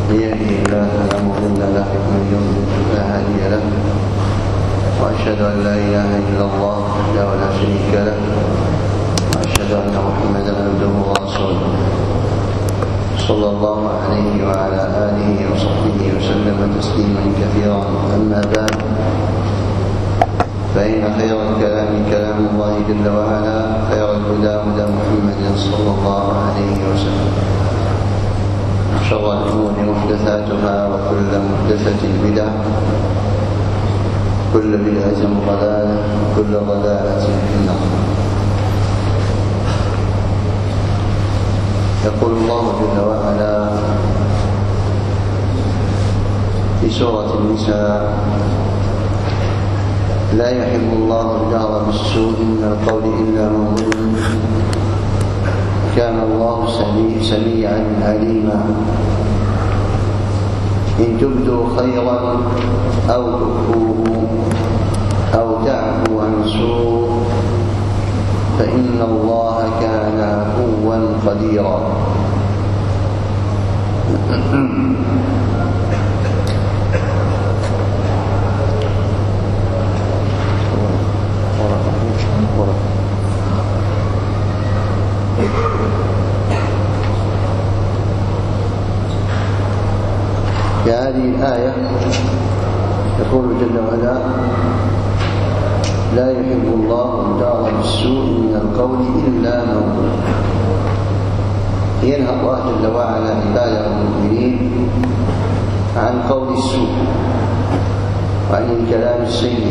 من يهده الله فلا مضل له ومن يضلل فلا هادي له وأشهد أن لا إله إلا الله وحده لا شريك له وأشهد أن محمدا عبده ورسوله صلى الله عليه وعلى آله وصحبه وسلم تسليما كثيرا. أما بعد، فإن خير الكلام كلام الله جل وعلا، خير الهدى هدى محمد صلى الله عليه وسلم، شر الأمور محدثاتها وكل محدثة بدعة، كل بدعة ضلالة، كل ضلالة في النار. يقول الله جل وعلا في سورة النساء: لا يحب الله الجهر بالسوء من القول إلا من ظلم، كان الله سميعا عليما. إن تبدوا خيرا أو تخفوه أو تعفوا عن سوء فإن الله كان عفوا قديرا. في هذه الآية يقول جل وعلا: لا يحب الله الجهر بالسوء من القول إلا من ظلم. ينهى الله جل وعلا عباده المؤمنين عن قول السوء وعن الكلام السيء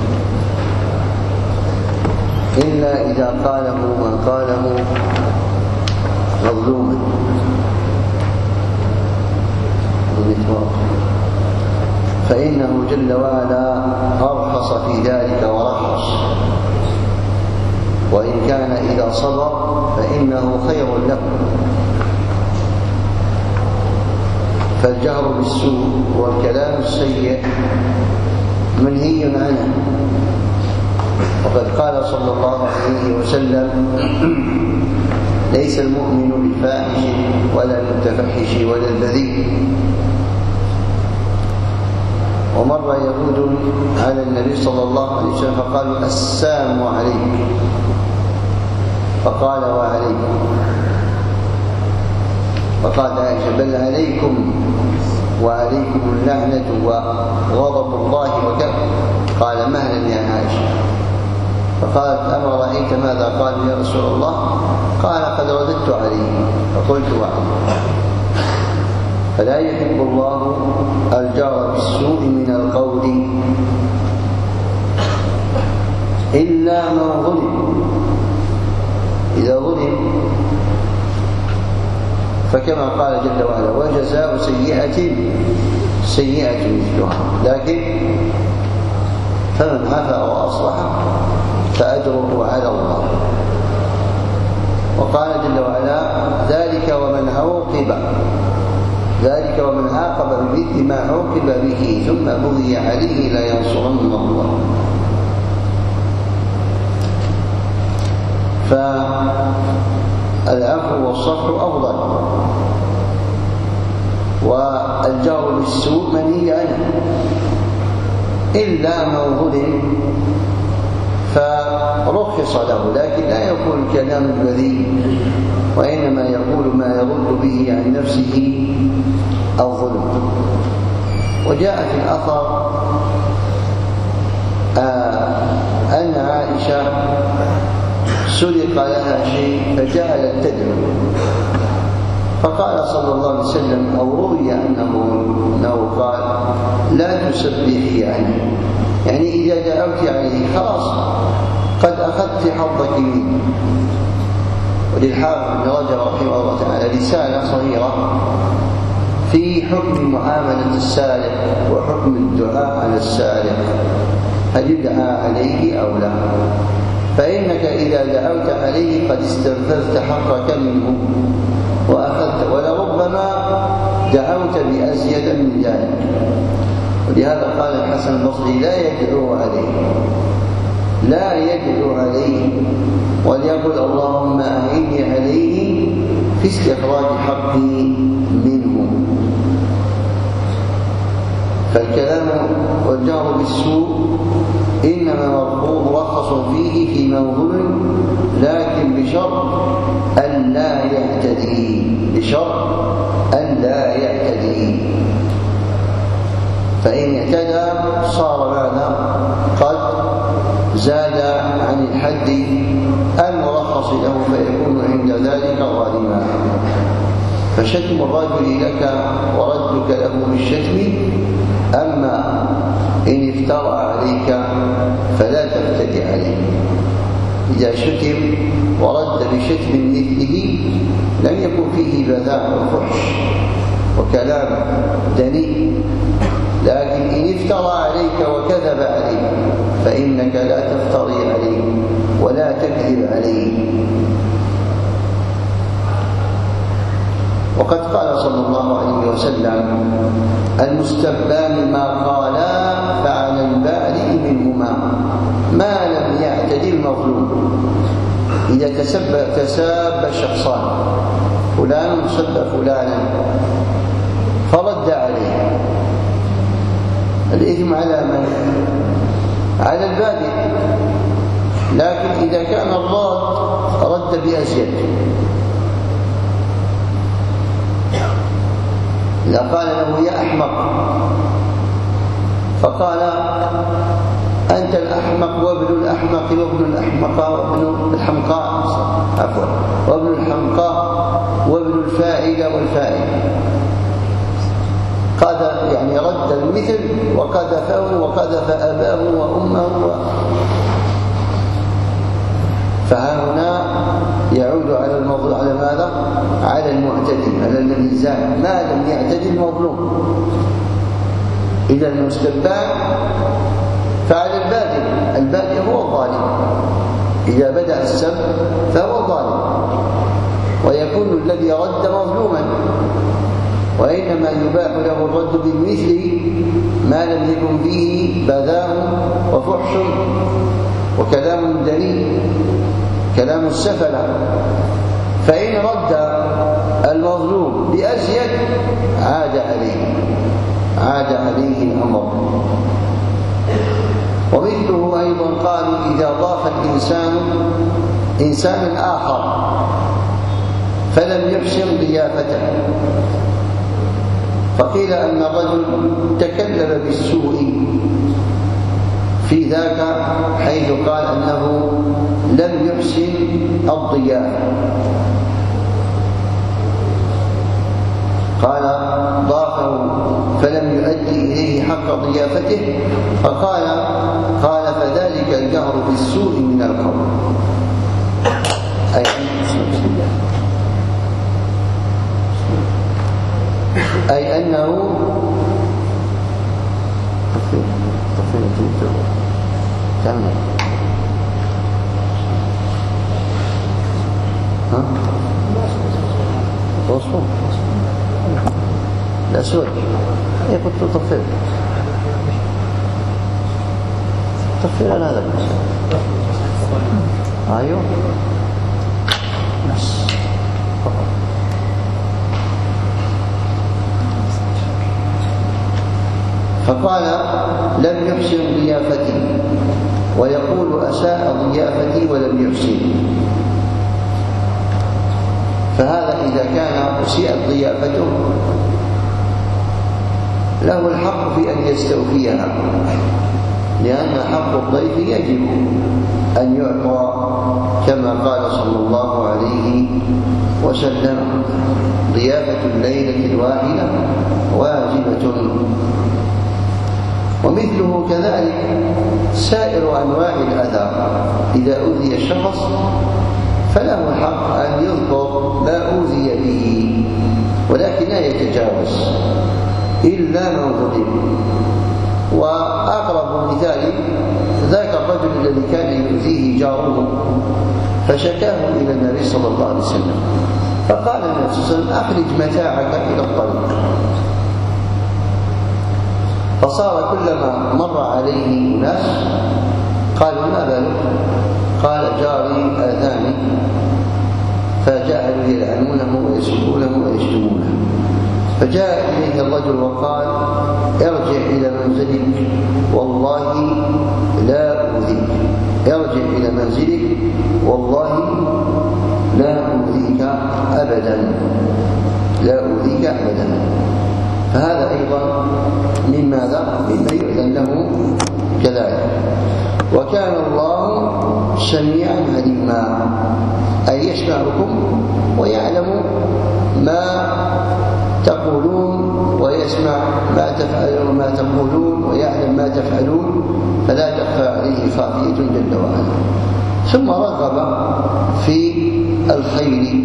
إلا إذا قاله من قاله مظلوما، فإنه جل وعلا أرخص في ذلك ورخص، وإن كان إذا صبر فإنه خير له. فالجهر بالسوء والكلام السيء منهي عنه، وقد قال صلى الله عليه وسلم: ليس المؤمن بفاحش ولا المتفحش ولا البذيء. ومر يهود على النبي صلى الله عليه وسلم فقالوا: السلام عليك، فقال: وعليكم. فقال عائشة: بل عليكم وعليكم اللعنة وغضب الله وكفر. قال: مهلا يا عائشة. فقالت: أما رأيت ماذا قال يا رسول الله؟ قال: قد رددت عليه فقلت: وعليكم. فلا يحب الله الجهر بالسوء من القول إلا من ظلم. إذا ظلم فكما قال جل وعلا: وجزاء سيئة سيئة مثلها. لكن فمن عفا وأصلح فأجره على الله. وقال جل وعلا: ذلك ومن عاقب بمثل ما عوقب به ثم بغي عليه لينصرنه الله. فالعفو والصفح أفضل، والجهر بالسوء منهي عنه إلا من ظلم فرخص له، لكن لا يقول الكلام البذيء، وإنما يقول ما يرد به عن نفسه الظلم. وجاء في الأثر أن عائشة سرق لها شيء فجعلت تدعو، فقال صلى الله عليه وسلم، أو روي أنه قال: لا تسبحي عنه، يعني إذا دعوت عليه خلاص قد أخذت حظك منه. وللحافظ بن رجب رحمه الله تعالى رسالة صغيرة في حكم معاملة السارق وحكم الدعاء على السارق، هل يدعى عليه أو لا؟ فإنك إذا دعوت عليه قد استنفذت حقك منه وأخذت، ولربما دعوت بأزيد من ذلك. ولهذا قال الحسن البصري: لا يدعو عليه وليقل: اللهم أعني عليه في استخراج حقي منه. فالكلام والجهر بالسوء إنما مرخص فيه في موضوع، لكن بشرط أن لا يعتدي، فإن اعتدى صار ماذا؟ قد زاد عن الحد المرخص له، فيكون عند ذلك ظالما. فشتم الرجل لك وردك له بالشتم، أما إن افترى عليك فلا تفتدي عليه. إذا شتم ورد بشتم مثله لم يكن فيه بذاء وفحش وكلام دني، لكن إن افترى عليك وكذب عليك فإنك لا تفتري عليه ولا تكذب عليه. وقد قال صلى الله عليه وسلم: المستبان ما قالا فعلى البارئ منهما ما لم يعتدي المظلوم. إذا تساب شخصان، فلان سب فلانا فرد عليه، الإثم على من؟ على البادئ. لكن إذا كان الراد رد بأزيد، إذا قال له يا أحمق فقال أنت الأحمق وابن الأحمق وابن الأحمقاء وابن الحمقاء، عفوا، وابن الحمقاء وابن الفاعل والفاعل، قذف يعني رد المثل وقذفه وقذف أباه وأمه فهنا يعود على الموضوع على ماذا؟ على المعتدي، على الميزان، ما لم يعتدي المظلوم. إذا المستبان فعلى البادئ هو الظالم، إذا بدأ السب فهو الظالم، ويكون الذي رد مظلوما، وإنما يباح له الرد بالمثل ما لم يكن فيه بذاء وفحش وكلام دني، كلام السفلة. فإن رد المظلوم بأزيد عاد عليه الأمر. ومثله أيضا قالوا إذا ضاف الإنسان إنسان آخر فلم يحسن ضيافته، فقيل أن الرجل تكلم بالسوء في ذاك، حيث قال أنه لم يحسن الضيافة، قال ضافه فلم يؤدي إليه حق ضيافته، فقال فذلك الجهر بالسوء من القول، أي أنه الأسود كنت تطفئ على هذا بس. أيوه بس فقط. فقال لم يحسن ضيافتي، ويقول أساء ضيافتي ولم يحسن. فهذا إذا كان أسيئت ضيافته له الحق في أن يستوفيها، لأن حق الضيف يجب أن يعطى كما قال صلى الله عليه وسلم: ضيافة الليلة الواحدة واجبة. ومثله كذلك سائر أنواع الأذى، إذا أوذي الشخص فله الحق أن يذكر ما أوذي به، ولكن لا يتجاوز إلا من ظلم. وأقرب مثال ذاك الرجل الذي كان يؤذيه جاره فشكاه إلى النبي صلى الله عليه وسلم، فقال النبي صلى الله عليه وسلم: أخرج متاعك إلى الطريق. فصار كلما مر عليه ناس قالوا: ما بالك؟ قال: جاري آذاني، فجعلوا يلعنونه ويسبونه ويشتمونه. فجاء إليه الرجل وقال: ارجع إلى منزلك والله لا أؤذيك، ارجع إلى منزلك والله لا أؤذيك أبدا، لا أؤذيك أبدا. فهذا أيضا مما يؤذن له كذلك. وكان الله سميعا عليما، أي يسمعكم ويعلم ما تقولون ويسمع ما تقولون ويعلم ما تفعلون، فلا تخفى عليه خافية جل وعلا. ثم رغب في الخير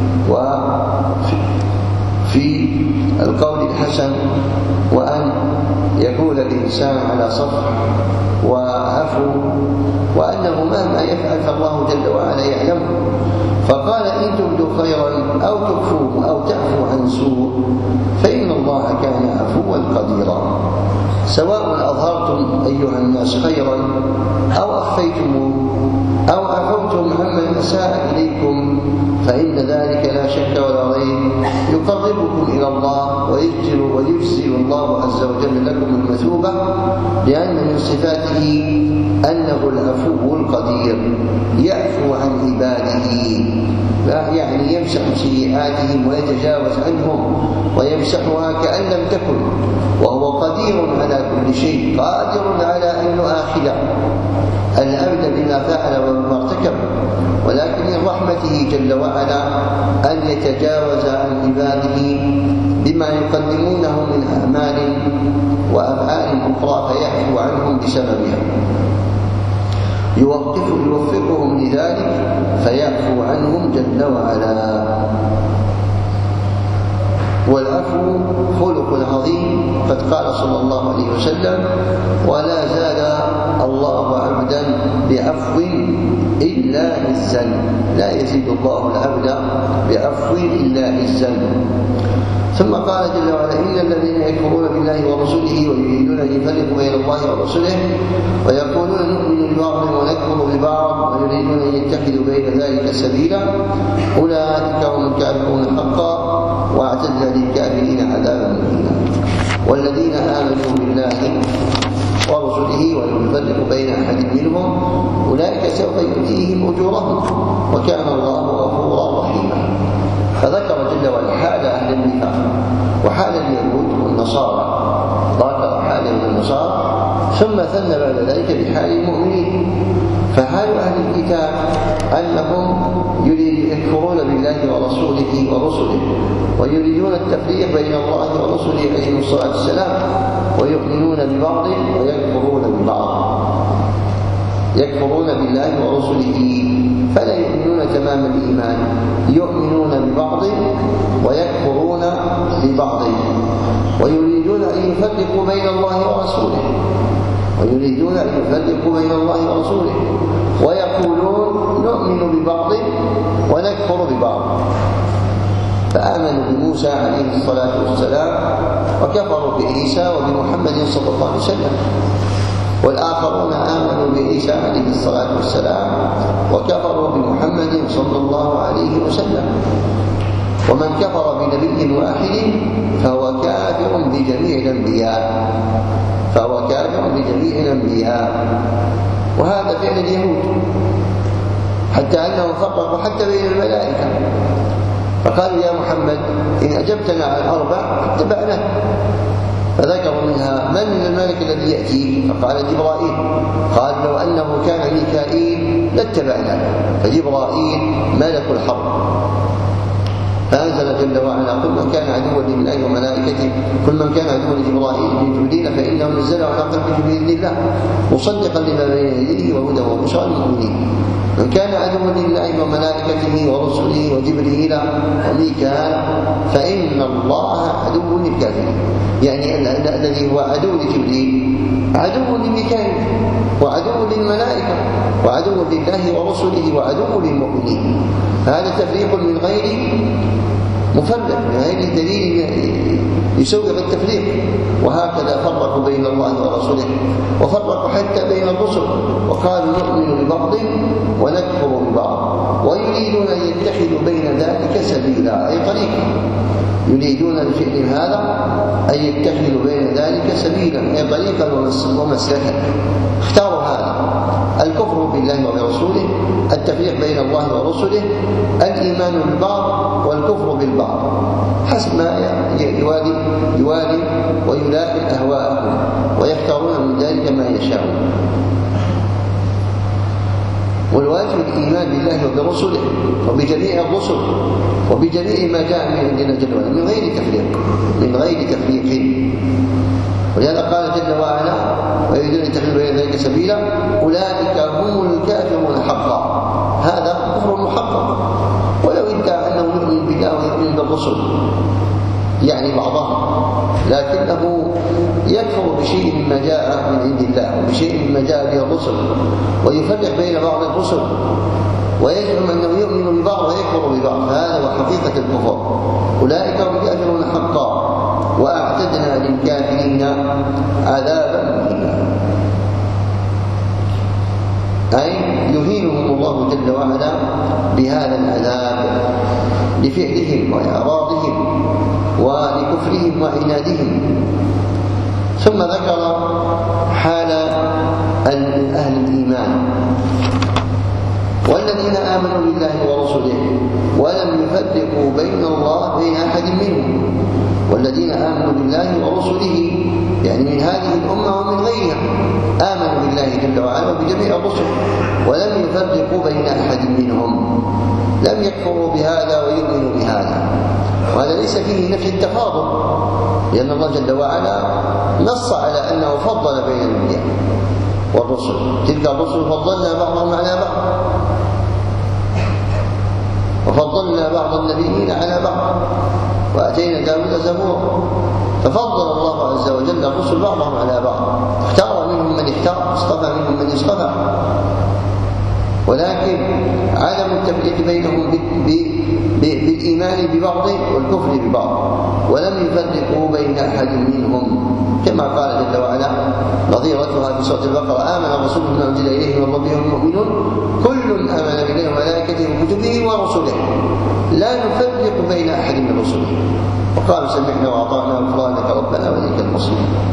وفي القول الحسن، وأن يكون الإنسان على صفح وعفو، وأنه مهما يفعل فالله جل وعلا يعلمه. فقال: إن تبدوا خيرا أو تخفوه أو تعفو عن سوء فإن الله كان عفوا قديرا. سواء أظهرتم أيها الناس خيرا أو أخفيتموه أو عفوتم عمن أساء إليكم، فإن ذلك لا شك ولا ريب يقربكم إلى الله ويجزي الله عز وجل لكم المثوبة، لأن من صفاته أنه العفو القدير، يعفو عن عباده، يعني يمسح سيئاتهم ويتجاوز عنهم ويمسحها كأن لم تكن، وهو قدير على كل شيء، قادر على أن يؤاخذ العبد بما فعل وبما ارتكب، ولكن من رحمته جل وعلا أن يتجاوز عن عباده بما يقدمونه من أعمال وأفعال أخرى فيعفو عنهم بسببها، يوفقهم لذلك فيعفو عنهم جل وعلا. والعفو خلق عظيم، قد قال صلى الله عليه وسلم: ولا زال الله عبدا بعفو إلا عزا، لا يزيد الله العبد بعفو إلا عزا. ثم قال جل وعلا: إن الذين يكفرون بالله ورسله ويريدون أن يفرقوا بين الله ورسله ويقولون نؤمن ببعض ونكفر ببعض ويريدون أن يتخذوا بين ذلك سبيلا أولئك هم الكافرون حقا واعتدنا للكافرين عذابا مهينا. والذين آمنوا بالله ورسله ولم يفرقوا بين أحد منهم أولئك سوف يؤتيهم أجورهم وكان الله غفورا رحيما. فذكر جل وعلا حال أهل النفاق وحال اليهود والنصارى، ذكر حالهم النصارى ثم ثنى بعد ذلك بحال المؤمنين. فحال أهل الكتاب أنهم يكفرون بالله ورسله ويريدون التفريق بين الله ورسله عليه الصلاة والسلام، ويؤمنون ببعض ويكفرون ببعض، يكفرون بالله ورسله فلا يؤمنون تمام الإيمان، يؤمنون ببعض ويكفرون ببعض، ويريدون أن يفرقوا بين الله ورسوله، ويقولون نؤمن ببعض ونكفر ببعض. فآمنوا بموسى عليه الصلاة والسلام وكفروا بعيسى وبمحمد صلى الله عليه وسلم، والآخرون آمنوا بعيسى عليه الصلاة والسلام وكفروا بمحمد صلى الله عليه وسلم. ومن كفر بنبي واحد فهو كافر بجميع الأنبياء، وهذا فعل اليهود، حتى أنهم فرقوا حتى بين الملائكة، فقالوا يا محمد إن أجبتنا على الأربع اتبعناك. فذكروا منها من الملك الذي يأتي؟ فقال جبرائيل. قال لو أنه كان ميكائيل لاتبعناك، فجبرائيل ملك الحرب. فأنزل جل وعلا: قل من كان عدوا لله وملائكته، كل من كان عدوا لجبرائيل من جبريل فإنه نزله على قلبك بإذن الله مصدقا لما بين يديه وهدى وبشرى للمؤمنين. من كان عدوا لله وملائكته ورسله وجبريل وميكال فإن الله عدو للكافرين. يعني الذي هو عدو لجبريل عدو لميكائيل وعدو للملائكة وعدو لله ورسله وعدو للمؤمنين. فهذا تفريق من غير مفرق، من غير دليل يسوغ التفريق. وهكذا فرقوا بين الله ورسوله وفرقوا حتى بين الرسل، وقالوا نؤمن ببعض ونكفر ببعض ويريدون أن يتخذوا بين ذلك سبيلا، أي طريقا، يريدون بفعل هذا أن يتخذوا بين ذلك سبيلا أي طريقا ومسلكا. اختاروا هذا: الكفر بالله وبرسوله، التفريق بين الله ورسله، الإيمان بالبعض والكفر بالبعض، حسب ما يوالي ويلائم أهواءهم، ويختارون من ذلك ما يشاءون. والواجب الإيمان بالله وبرسله وبجميع الرسل وبجميع ما جاء من عندنا جل وعلا من غير تفريق. ولهذا قال جل وعلا: ويريدون أن يتخذوا بين ذلك سبيلا أولئك هم الكافرون حقا. هذا كفر محقق، ولو ادعى أنه يؤمن بالله ويؤمن بالرسل يعني بعضهم، لكنه يكفر بشيء مما جاء من عند الله وبشيء مما جاء به الرسل، ويفرق بين بعض الرسل، ويزعم أنه يؤمن ببعض ويكفر ببعض، فهذا هو حقيقة الكفر. أولئك هم الكافرون حقا وأعتدنا للكافرين عذابا مهينا، أي يهينهم الله جل وعلا بهذا العذاب لفعلهم وإعراضهم ولكفرهم وعنادهم. ثم ذكر حال أهل الإيمان: والذين آمنوا بالله ورسله ولم يفرقوا بين أحد منهم. والذين آمنوا بالله ورسله يعني من هذه الأمة ومن غيرها، آمنوا بالله جل وعلا وبجميع الرسل ولم يفرقوا بين أحد منهم، لم يكفروا بهذا ويؤمنوا بهذا. وهذا ليس فيه نفي التفاضل، لأن الله جل وعلا نص على أنه فضل بين الأنبياء والرسل. تلك الرسل فضلنا بعضهم على بعض، وفضلنا بعض النبيين على بعض، وأتينا داود زبورا. ففضل الله عز وجل الرسل بعضهم على بعض، اختار منهم من اختار، اصطفى منهم من اصطفى. ولكن عدم التفريق بينهم بالإيمان ببعض والكفر ببعض، ولم يفرقوا بين أحد منهم، كما قال جل وعلا نظيرتها في سورة البقرة: آمن الرسول بما أنزل إليه من ربه والمؤمنون كل آمن بالله وملائكته وكتبه ورسله لا نفرق بين أحد من رسله وقالوا سمعنا وأطعنا غفرانك ربنا وإليك المصير.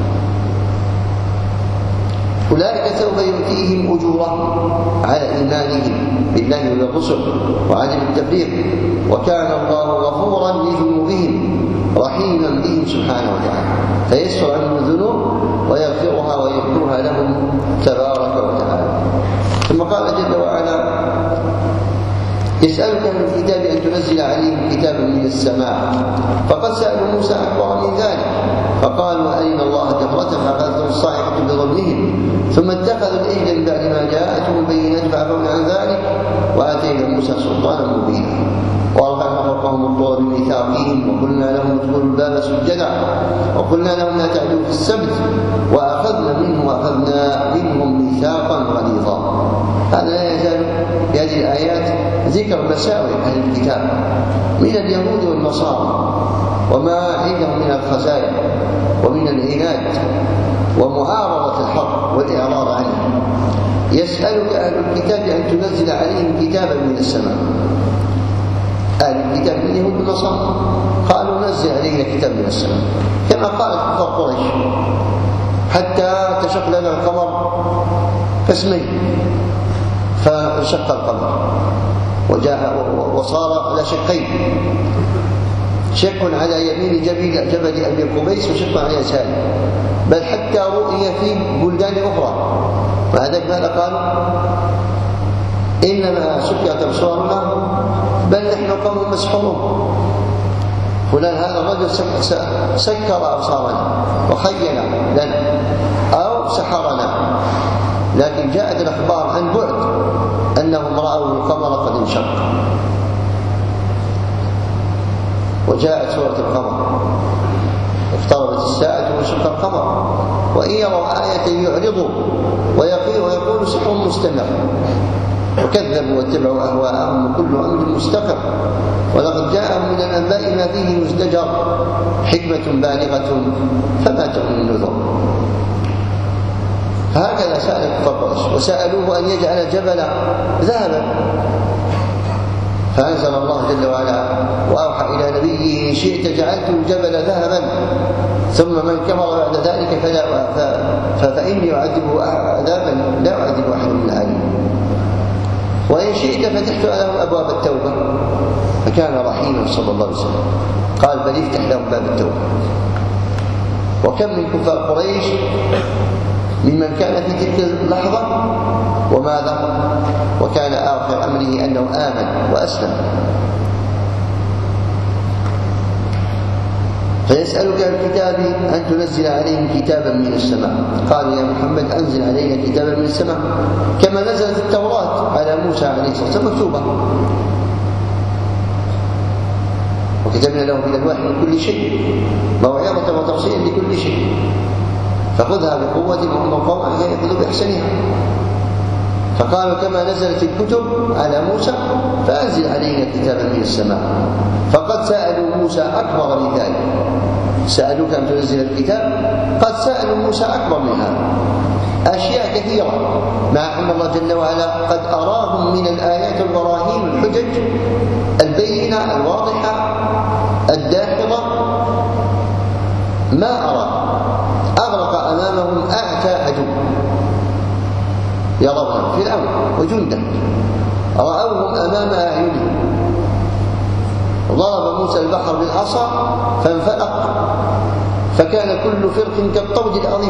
أولئك سوف يؤتيهم أجورهم على إيمانهم بالله وبالرسل وعدم التفريق، وكان الله غفورا لذنوبهم رحيما بهم سبحانه وتعالى، فيسر عنهم الذنوب ويغفرها ويغفرها لهم تبارك وتعالى. ثم قال جل وعلا: يسألك أهل الكتاب أن تنزل عليهم كتابا من السماء، فقد سألوا موسى أكبر من ذلك فقالوا أرنا الله جهرة فأخذتهم الصاعقة بظلمهم ثم اتخذوا العجل من بعد ما جاءتهم البينات فعفونا عن ذلك وآتينا موسى سلطانا مبينا. ورفعنا فوقهم الطور بميثاقهم وقلنا لهم ادخلوا الباب سجدا وقلنا لهم لا تعدوا في السبت وأخذنا منهم ميثاقا غليظا. هذا لا يزال في هذه الآيات ذكر مساوئ أهل الكتاب من اليهود والنصارى وما عندهم من الخزايا ومن العناد ومعارضة الحق والإعراض عنه. يسألك أهل الكتاب أن تنزل عليهم كتابا من السماء. أهل الكتاب من اليهود والنصارى قالوا نزل علينا كتاب من السماء، كما قالت كفار قريش حتى تشق لنا القمر قسمين فانشق القمر وصار على شقين، شق على يمين جبل أبي قبيس وشق على يساره، بل حتى رؤي في بلدان أخرى. وهذا ماذا قالوا؟ إنما سكرت أبصارنا بل نحن قوم مسحورون. فلان هذا الرجل سكر أبصارنا وخيل لنا أو سحرنا، لكن جاءت الأخبار عن بعد أنهم رأوا القمر قد انشق، وجاءت سورة القمر اقتربت الساعة وانشق القمر وإن يروا آية يعرضوا ويقول سحر مستمر، وكذبوا واتبعوا أهواءهم وكل أمر مستقر، ولقد جاءهم من الأنباء ما فيه مزدجر حكمة بالغة فما تغني النذر. فهكذا سأل كفار قريش وسألوه أن يجعل الجبل ذهبا فأنزل الله جل وعلا وأوحى إلى نبيه: إن شئت جعلت الجبل ذهبا ثم من كفر بعد ذلك فإني أعذبه عذابا لا أعذب أحد من العالمين، وإن شئت فتحت لهم أبواب التوبة، فكان رحيما صلى الله عليه وسلم. قال: بل افتح لهم باب التوبة. وكم من كفار قريش ممن كان في تلك اللحظة وماذا؟ وكان آخر أمره أنه آمن وأسلم. فيسألك الكتاب أن تنزل عليهم كتابا من السماء. قالوا: يا محمد أنزل علينا كتابا من السماء كما نزلت التوراة على موسى عليه الصلاة والسلام مكتوبة، وكتبنا له في الألواح من كل شيء موعظة وتفصيلا لكل شيء، فخذها بقوة وأمر قومك أن يأخذوا بأحسنها. فقالوا: كما نزلت الكتب على موسى فأنزل علينا كتابا من السماء. فقد سألوا موسى أكبر من ذلك، سألوك أن تنزل الكتاب، قد سألوا موسى أكبر من هذا أشياء كثيرة، مع أن الله جل وعلا قد أراهم من الآيات البراهين الحجج البينة الواضحة الداحضة ما أرى، أغرق أمامهم أعتى عدو يرونه فرعون وجنده، رأوهم أمام أعينهم. ضرب موسى البحر بالعصا فانفلق فكان كل فرق كالطود العظيم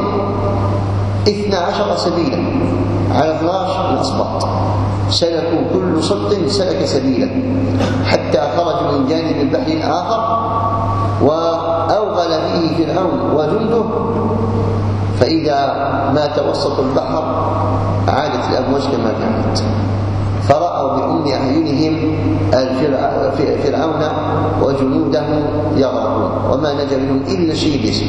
12 سبيلا على 12 أسباط، سلكوا كل سبط سلك سبيلا حتى خرجوا من جانب البحر الآخر وأوغل فيه فرعون وجنده، فإذا ما توسط البحر عادت الأمواج كما كانت، فرأوا بأم أعينهم فرعون وجنوده يغرقون وما نجا منهم إلا شيء يسير.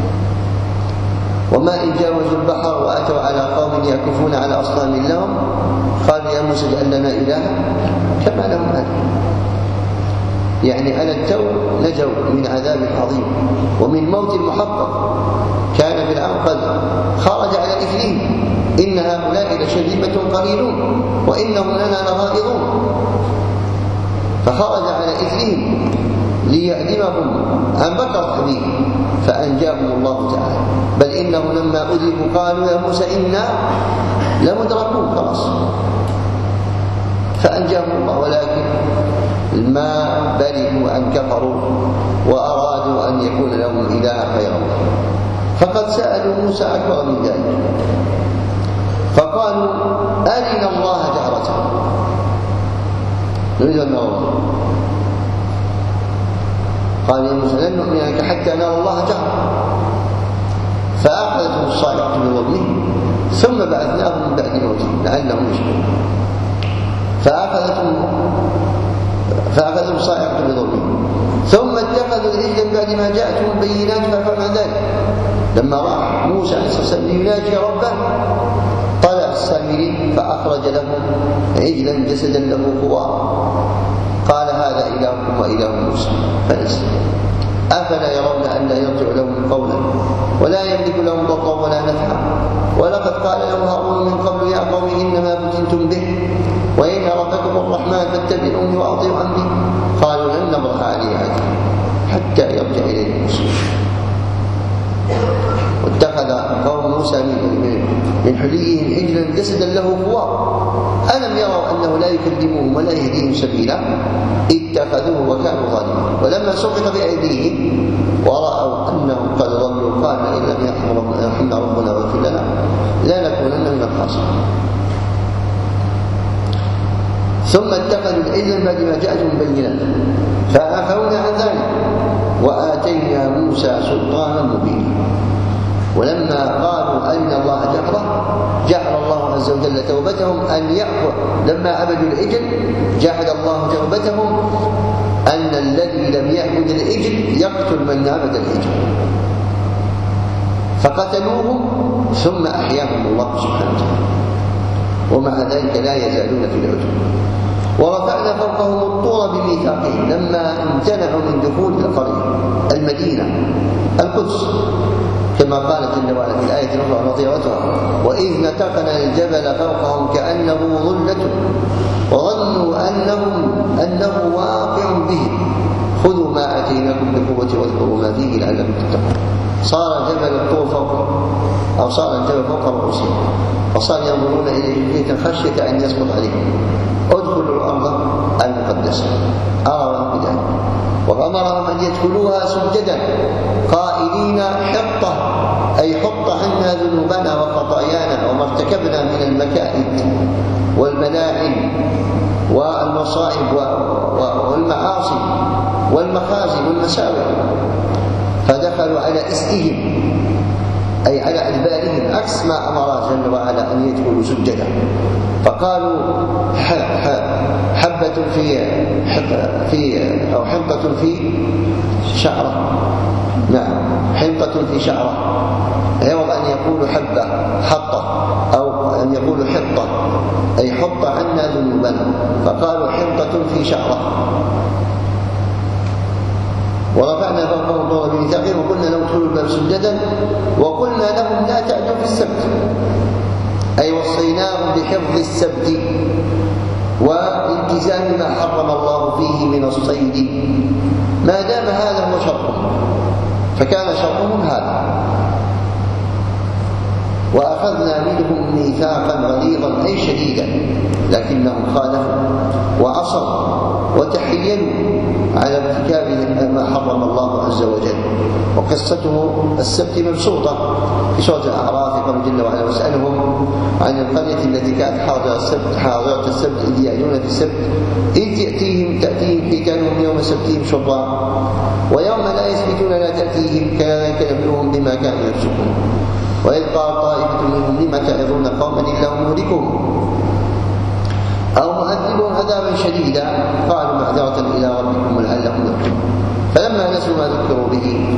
وما إن جاوزوا البحر وأتوا على قوم يكفون على أصنام لهم قالوا: يا موسى اجعل لنا إلها كما لهم آله. يعني على التو نجوا من عذاب عظيم ومن موت محقق. كان فرعون قد خرج على إثمهم: إن هؤلاء لشرذمة قليلون وإنهم لنا لغائظون. فخرج على إثمهم ليعلمهم عن بكرة أبيه فأنجاهم الله تعالى. بل إنهم لما أذبوا قالوا: يا موسى إنا لمدركون، خلاص فأنجاهم الله، ولكن ما بلغوا أن كفروا وأرادوا أن يكون لهم إله غير الله. فقد سألوا موسى أكبر من ذلك فقالوا: أرنا الله جهرة، نريد أن نرى الله. قال: يا موسى لن نؤمن لك حتى نرى الله جهرة. فأخذتهم الصاعقة بظلمهم ثم بعثناهم من بعد موتهم لعلهم يشكرون. فأخذهم الصاعقة بظلمهم ثم اتخذوا العجل بعد ما جاءتهم البينات ففعلوا عن ذلك. لما راح موسى عليه الصلاة والسلام ليناجي ربه طلع السامري فأخرج لهم عجلا جسدا له خوار، قال: هذا إلهكم وإله موسى فنسي. أفلا يرون أن لا يرجع لهم قولا ولا يملك لهم ضرا ولا نفعا، ولقد قال لهم هارون من قبل: يا قوم إنما فتنتم به وإن ربكم الرحمن فاتبعوني وأطيعوا أمري. قالوا: لن نبرح عليه حتى يرجع إليه موسى. واتخذ قوم موسى من حليهم عجلا جسدا له خوار، ألم يروا أنه لا يكلمهم ولا يهديهم سبيلا؟ اتخذوه وكانوا ظالمين. ولما سقط بأيديهم ورأوا أنهم قد ضلوا قال: إن لم يرحمنا ربنا واغفر لنا لنكونن من الخاسرين. ثم اتخذوا العجل بعد ما جاءتهم بينات فعفونا عن ذلك وآتينا موسى سلطانا مبينا. ولما قالوا أرنا الله جهرة جعل الله عز وجل توبتهم أن يعفو. لما عبدوا العجل جعل الله توبتهم أن الذي لم يعبد العجل يقتل من عبد العجل، فقتلوهم ثم أحياهم الله سبحانه وتعالى. ومع ذلك لا يزالون في العجل. ورفعنا فوقهم الطور بميثاقهم لما امتنعوا من دخول القرية المدينة القدس، كما قال جل جل وعلا في الآية الأخرى نظيرتها: وإذ نتقنا الجبل فوقهم كأنه ظلة وظنوا أنه واقع بهم خذوا ما آتيناكم بقوة واذكروا ما فيه لعلكم تتقون. صار جبل الطور فوقهم، أو صار الجبل فوق رؤوسهم، فصار ينظرون إليه خشية أن يسقط عليهم: ادخلوا الأرض المقدسة. أمرهم بذلك وأمرهم أن يدخلوها سجدا قائلين: حطة، أي حط عنا ذنوبنا وخطايانا وما ارتكبنا من المكائد والملاعن والمصائب والمعاصي والمخازي والمساوئ. فدخلوا على إسئهم، أي على أدبارهم، عكس ما أمر جل وعلا أن يدخلوا سجدا. فقالوا: حبة أو حنطة في شعرة. نعم، حنطة في شعرة، عوض أن يقولوا حبة حطة، أو أن يقولوا حطة أي حط عنا ذنوبنا، فقالوا حنطة في شعرة. ورفعنا فوقهم الطور بميثاقهم وقلنا لهم ادخلوا الباب سجدا وقلنا لهم لا تأتوا في السبت، أي وصيناهم بحفظ السبت والتزام ما حرم الله فيه من الصيد، ما دام هذا هو شرطهم، فكان شرطهم هذا. وأخذنا منهم ميثاقا غليظا أي شديدا، لكنهم خالفوا وعصوا وتحيلوا على ارتكاب ما حرم الله عز وجل. وقصته السبت مبسوطة في سورة الأعراف، قال جل وعلا: واسألهم عن القرية التي كانت حاضرة السبت إذ يأتون في السبت إذ تأتيهم حيتانهم يوم سبتهم شرعا ويوم لا يسبتون لا تأتيهم كذلك نبلوهم بما كانوا يفسقون. وإذ قال طائفة منهم لم تعظون قوما إلا مهلكهم أو معذبهم عذابا شديدا قالوا معذرة إلى ربكم ولعلهم يرجعون. فلما نسوا ما ذكروا به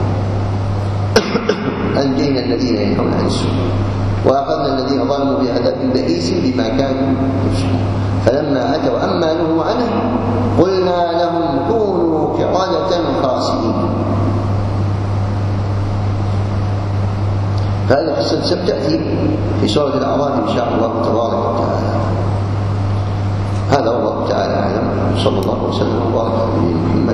أنجينا الذين ينهون عن السوء وأخذنا الذين ظلموا بعذاب بئيس بما كانوا يفسقون. فلما أتوا عما نهوا عنه قلنا لهم كونوا قردة خاسئين. فهذه قصة السبت تأتي في سورة الأعراف إن شاء الله تبارك وتعالى. هذا والله تعالى أعلم. صلى الله وسلم وبارك على نبينا محمد